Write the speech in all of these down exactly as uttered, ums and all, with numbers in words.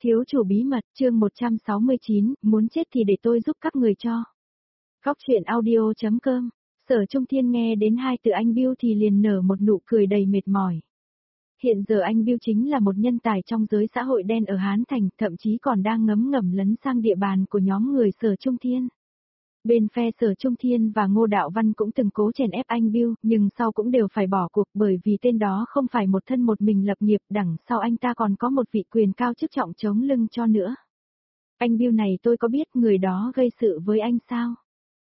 Thiếu chủ bí mật, chương một trăm sáu mươi chín, muốn chết thì để tôi giúp các người cho. Góc truyện audio chấm com, Sở Trung Thiên nghe đến hai từ anh Bill thì liền nở một nụ cười đầy mệt mỏi. Hiện giờ anh Bill chính là một nhân tài trong giới xã hội đen ở Hán Thành, thậm chí còn đang ngấm ngầm lấn sang địa bàn của nhóm người Sở Trung Thiên. Bên phe Sở Trung Thiên và Ngô Đạo Văn cũng từng cố chèn ép anh Bill, nhưng sau cũng đều phải bỏ cuộc bởi vì tên đó không phải một thân một mình lập nghiệp, đằng sau anh ta còn có một vị quyền cao chức trọng chống lưng cho nữa. Anh Bill này tôi có biết người đó gây sự với anh sao?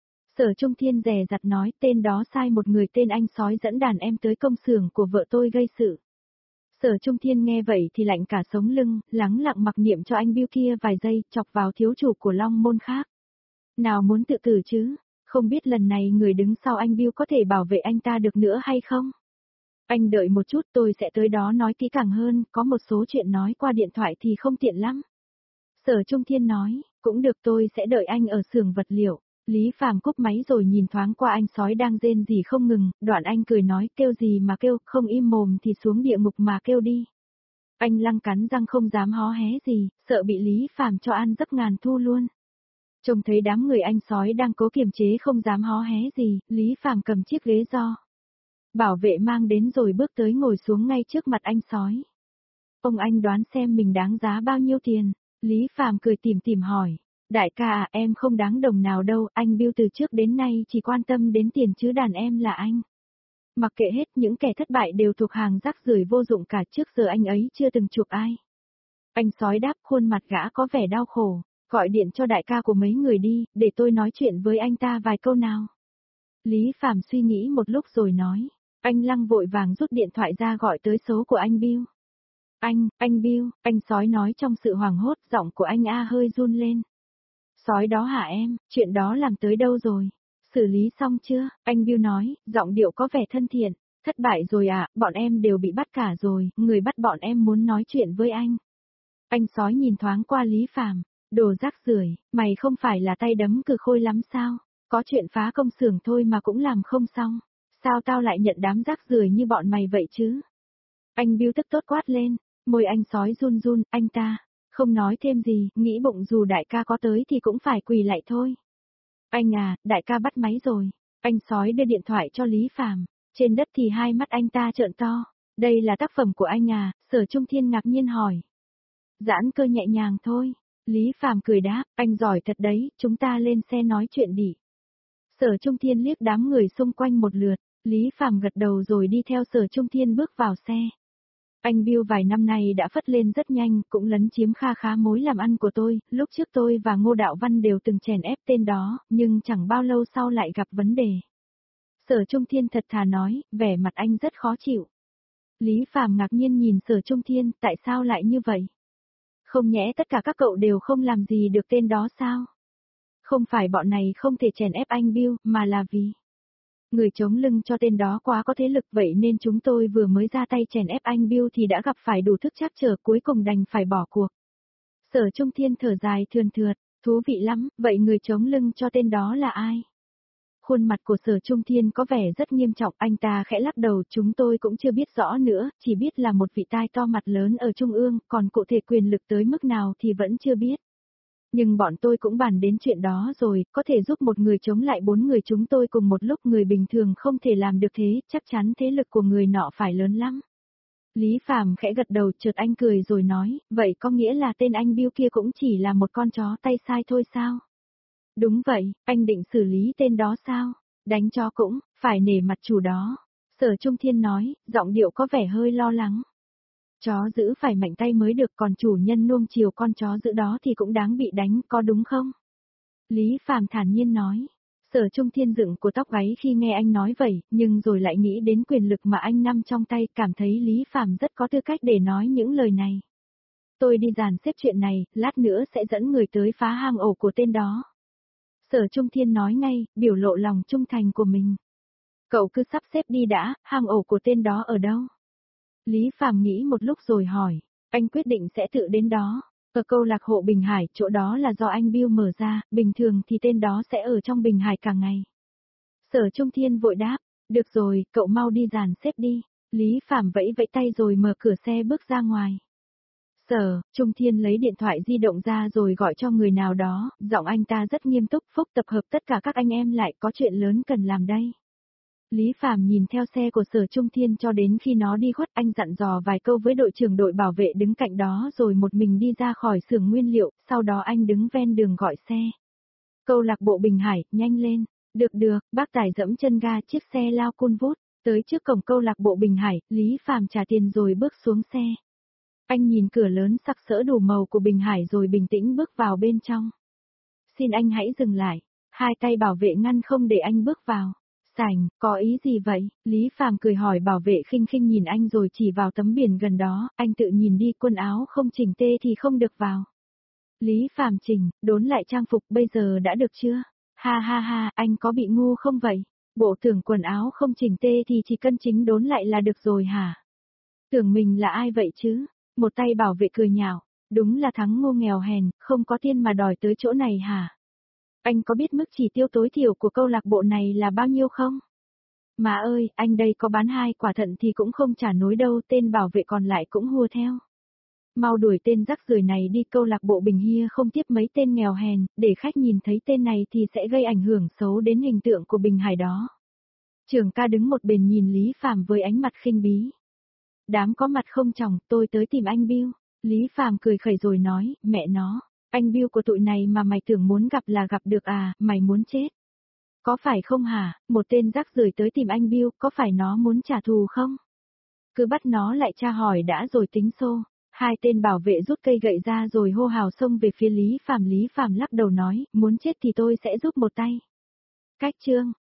Sở Trung Thiên dè dặt nói, tên đó sai một người tên anh sói dẫn đàn em tới công xưởng của vợ tôi gây sự. Sở Trung Thiên nghe vậy thì lạnh cả sống lưng, lắng lặng mặc niệm cho anh Bill kia vài giây, chọc vào thiếu chủ của Long Môn khác. Nào muốn tự tử chứ, không biết lần này người đứng sau anh Bill có thể bảo vệ anh ta được nữa hay không? Anh đợi một chút, tôi sẽ tới đó nói kỹ càng hơn, có một số chuyện nói qua điện thoại thì không tiện lắm. Sở Trung Thiên nói, cũng được, tôi sẽ đợi anh ở xưởng vật liệu. Lý Phàm cúp máy rồi nhìn thoáng qua anh sói đang rên rỉ không ngừng, đoạn anh cười nói, kêu gì mà kêu, không im mồm thì xuống địa ngục mà kêu đi. Anh Lăng cắn răng không dám hó hé gì, sợ bị Lý Phàm cho ăn giấc ngàn thu luôn. Trông thấy đám người anh sói đang cố kiềm chế không dám hó hé gì, Lý Phàm cầm chiếc ghế do bảo vệ mang đến rồi bước tới ngồi xuống ngay trước mặt anh sói. Ông anh đoán xem mình đáng giá bao nhiêu tiền? Lý Phàm cười tủm tỉm hỏi. Đại ca à, em không đáng đồng nào đâu, anh Bill từ trước đến nay chỉ quan tâm đến tiền chứ đàn em là anh. Mặc kệ hết, những kẻ thất bại đều thuộc hàng rác rưởi vô dụng cả, trước giờ anh ấy chưa từng chuộc ai. Anh sói đáp, khuôn mặt gã có vẻ đau khổ. Gọi điện cho đại ca của mấy người đi, để tôi nói chuyện với anh ta vài câu nào. Lý Phàm suy nghĩ một lúc rồi nói. Anh Lăng vội vàng rút điện thoại ra gọi tới số của anh Bill. Anh, anh Bill, anh sói nói trong sự hoảng hốt, giọng của anh A hơi run lên. Sói đó hả em, chuyện đó làm tới đâu rồi? Xử lý xong chưa? Anh Bill nói, giọng điệu có vẻ thân thiện. Thất bại rồi à, bọn em đều bị bắt cả rồi, người bắt bọn em muốn nói chuyện với anh. Anh sói nhìn thoáng qua Lý Phàm. Đồ rác rưởi, mày không phải là tay đấm cừ khôi lắm sao? Có chuyện phá công xưởng thôi mà cũng làm không xong. Sao tao lại nhận đám rác rưởi như bọn mày vậy chứ? Anh Bill tức tốt quát lên, môi anh sói run run, anh ta không nói thêm gì, nghĩ bụng dù đại ca có tới thì cũng phải quỳ lại thôi. Anh à, đại ca bắt máy rồi. Anh sói đưa điện thoại cho Lý Phàm. Trên đất thì hai mắt anh ta trợn to. Đây là tác phẩm của anh à? Sở Trung Thiên ngạc nhiên hỏi. Giãn cơ nhẹ nhàng thôi. Lý Phàm cười đáp, anh giỏi thật đấy, chúng ta lên xe nói chuyện đi. Sở Trung Thiên liếc đám người xung quanh một lượt, Lý Phàm gật đầu rồi đi theo Sở Trung Thiên bước vào xe. Anh Bill vài năm nay đã phất lên rất nhanh, cũng lấn chiếm kha khá mối làm ăn của tôi, lúc trước tôi và Ngô Đạo Văn đều từng chèn ép tên đó, nhưng chẳng bao lâu sau lại gặp vấn đề. Sở Trung Thiên thật thà nói, vẻ mặt anh rất khó chịu. Lý Phàm ngạc nhiên nhìn Sở Trung Thiên, tại sao lại như vậy? Không nhẽ tất cả các cậu đều không làm gì được tên đó sao? Không phải bọn này không thể chèn ép anh Bill, mà là vì người chống lưng cho tên đó quá có thế lực, vậy nên chúng tôi vừa mới ra tay chèn ép anh Bill thì đã gặp phải đủ thức trắc trở, cuối cùng đành phải bỏ cuộc. Sở Trung Thiên thở dài thườn thượt, thú vị lắm, vậy người chống lưng cho tên đó là ai? Khuôn mặt của Sở Trung Thiên có vẻ rất nghiêm trọng, anh ta khẽ lắc đầu, chúng tôi cũng chưa biết rõ nữa, chỉ biết là một vị tai to mặt lớn ở Trung ương, còn cụ thể quyền lực tới mức nào thì vẫn chưa biết. Nhưng bọn tôi cũng bàn đến chuyện đó rồi, có thể giúp một người chống lại bốn người chúng tôi cùng một lúc, người bình thường không thể làm được thế, chắc chắn thế lực của người nọ phải lớn lắm. Lý Phàm khẽ gật đầu, chợt anh cười rồi nói, vậy có nghĩa là tên anh Bill kia cũng chỉ là một con chó tay sai thôi sao? Đúng vậy, anh định xử lý tên đó sao? Đánh chó cũng, phải nể mặt chủ đó. Sở Trung Thiên nói, giọng điệu có vẻ hơi lo lắng. Chó giữ phải mạnh tay mới được, còn chủ nhân nuông chiều con chó giữ đó thì cũng đáng bị đánh, có đúng không? Lý Phàm thản nhiên nói. Sở Trung Thiên dựng của tóc gáy khi nghe anh nói vậy, nhưng rồi lại nghĩ đến quyền lực mà anh nắm trong tay, cảm thấy Lý Phàm rất có tư cách để nói những lời này. Tôi đi dàn xếp chuyện này, lát nữa sẽ dẫn người tới phá hang ổ của tên đó. Sở Trung Thiên nói ngay, biểu lộ lòng trung thành của mình. Cậu cứ sắp xếp đi đã, hang ổ của tên đó ở đâu? Lý Phàm nghĩ một lúc rồi hỏi, anh quyết định sẽ tự đến đó. Ở câu lạc bộ Bình Hải, chỗ đó là do anh Bill mở ra, bình thường thì tên đó sẽ ở trong Bình Hải cả ngày. Sở Trung Thiên vội đáp, được rồi, cậu mau đi dàn xếp đi. Lý Phàm vẫy vẫy tay rồi mở cửa xe bước ra ngoài. Sở, Trung Thiên lấy điện thoại di động ra rồi gọi cho người nào đó, giọng anh ta rất nghiêm túc. Phúc, tập hợp tất cả các anh em lại, có chuyện lớn cần làm đây. Lý Phàm nhìn theo xe của Sở Trung Thiên cho đến khi nó đi khuất, anh dặn dò vài câu với đội trưởng đội bảo vệ đứng cạnh đó rồi một mình đi ra khỏi xưởng nguyên liệu, sau đó anh đứng ven đường gọi xe. Câu lạc bộ Bình Hải, nhanh lên. Được được, bác tài dẫm chân ga, chiếc xe lao cun vút, tới trước cổng câu lạc bộ Bình Hải, Lý Phàm trả tiền rồi bước xuống xe. Anh nhìn cửa lớn sặc sỡ đủ màu của Bình Hải rồi bình tĩnh bước vào bên trong. Xin anh hãy dừng lại, hai tay bảo vệ ngăn không để anh bước vào. Sảnh, có ý gì vậy? Lý Phàm cười hỏi bảo vệ khinh khinh nhìn anh rồi chỉ vào tấm biển gần đó, anh tự nhìn đi, quần áo không chỉnh tê thì không được vào. Lý Phàm chỉnh, đốn lại trang phục, bây giờ đã được chưa? Ha ha ha, anh có bị ngu không vậy? Bộ tưởng quần áo không chỉnh tê thì chỉ cân chính đốn lại là được rồi hả? Tưởng mình là ai vậy chứ? Một tay bảo vệ cười nhạo, đúng là thắng ngô nghèo hèn, không có tiền mà đòi tới chỗ này hả? Anh có biết mức chỉ tiêu tối thiểu của câu lạc bộ này là bao nhiêu không? Mà ơi, anh đây có bán hai quả thận thì cũng không trả nổi đâu, tên bảo vệ còn lại cũng hùa theo. Mau đuổi tên rắc rưởi này đi, câu lạc bộ Bình Hia không tiếp mấy tên nghèo hèn, để khách nhìn thấy tên này thì sẽ gây ảnh hưởng xấu đến hình tượng của Bình Hải đó. Trưởng ca đứng một bên nhìn Lý Phàm với ánh mặt khinh bí. Đám có mặt không chồng, tôi tới tìm anh Bill. Lý Phàm cười khẩy rồi nói, mẹ nó, anh Bill của tụi này mà mày tưởng muốn gặp là gặp được à, mày muốn chết. Có phải không hả, một tên rắc rưởi tới tìm anh Bill, có phải nó muốn trả thù không? Cứ bắt nó lại tra hỏi đã rồi tính xô. Hai tên bảo vệ rút cây gậy ra rồi hô hào xông về phía Lý Phàm. Lý Phàm lắc đầu nói, muốn chết thì tôi sẽ giúp một tay. Cách chương.